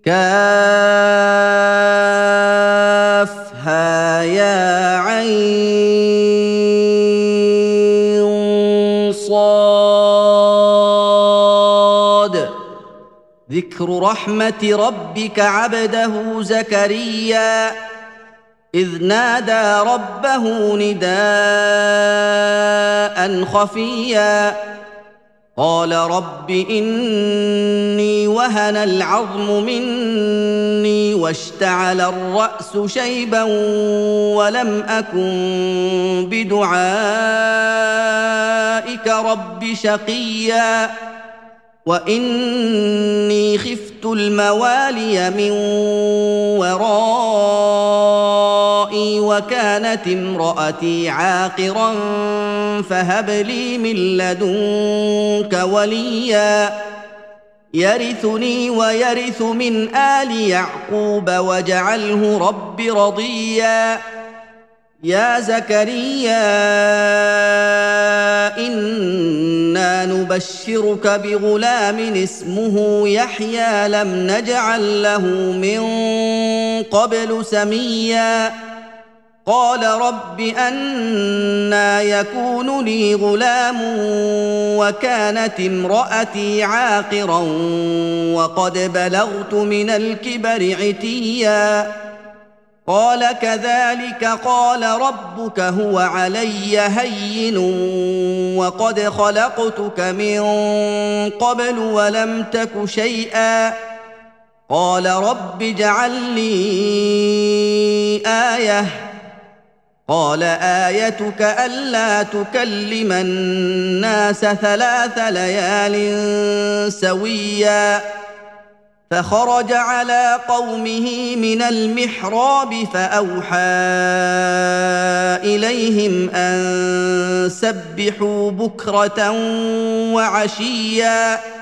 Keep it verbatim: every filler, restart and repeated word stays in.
كافها يا عين صاد ذكر رحمة ربك عبده زكريا إذ نادى ربه نداء خفيا قال رب إني وهن العظم مني واشتعل الرأس شيبا ولم أكن بدعائك رب شقيا وإني خفت الموالي من ورائي وكانت امرأتي عاقرا فهب لي من لدنك وليا يرثني ويرث من آل يعقوب واجعله رب رضيا يا زكريا إنا نبشرك بغلام اسمه يحيى لم نجعل له من قبل سميا قال رب أنى يكون لي غلام وكانت امرأتي عاقرا وقد بلغت من الكبر عتيا قال كذلك قال ربك هو علي هين وقد خلقتك من قبل ولم تك شيئا قال رب اجعل لي آية قال آيتك ألا تكلم الناس ثلاث ليال سويا فخرج على قومه من المحراب فأوحى إليهم أن سبحوا بكرة وعشيا